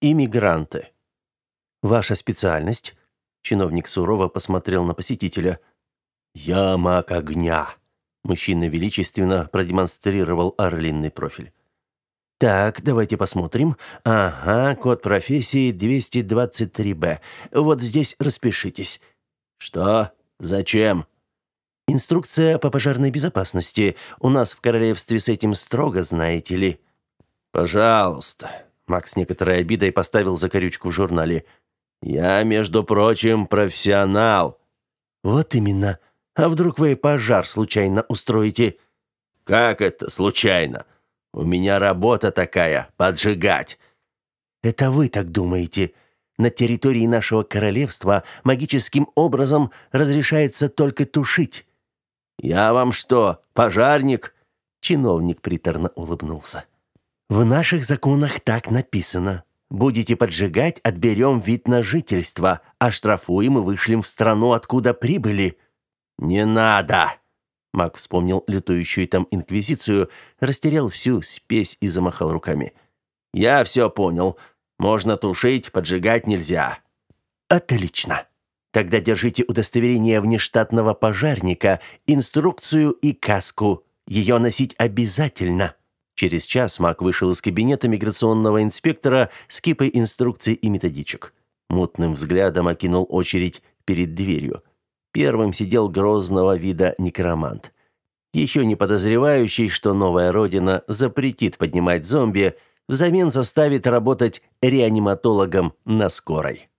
иммигранты. Ваша специальность? Чиновник сурово посмотрел на посетителя. Я маг огня. Мужчина величественно продемонстрировал орлиный профиль. Так, давайте посмотрим. Ага, код профессии 223Б. Вот здесь распишитесь. Что? Зачем? Инструкция по пожарной безопасности. У нас в королевстве с этим строго, знаете ли. Пожалуйста. Макс с некоторой обидой поставил закорючку в журнале. Я, между прочим, профессионал. Вот именно. А вдруг вы пожар случайно устроите? Как это случайно? У меня работа такая поджигать. Это вы так думаете? На территории нашего королевства магическим образом разрешается только тушить. Я вам что, пожарник? Чиновник приторно улыбнулся. В наших законах так написано. Будете поджигать, отберем вид на жительство, оштрафуем и вышлем в страну, откуда прибыли. Не надо. Маг вспомнил лютующую там инквизицию, растерял всю спесь и замахал руками. «Я все понял. Можно тушить, поджигать нельзя». «Отлично. Тогда держите удостоверение внештатного пожарника, инструкцию и каску. Ее носить обязательно». Через час Маг вышел из кабинета миграционного инспектора с кипой инструкций и методичек. Мутным взглядом окинул очередь перед дверью. Первым сидел грозного вида некромант. Еще не подозревающий, что новая родина запретит поднимать зомби, взамен заставит работать реаниматологом на скорой.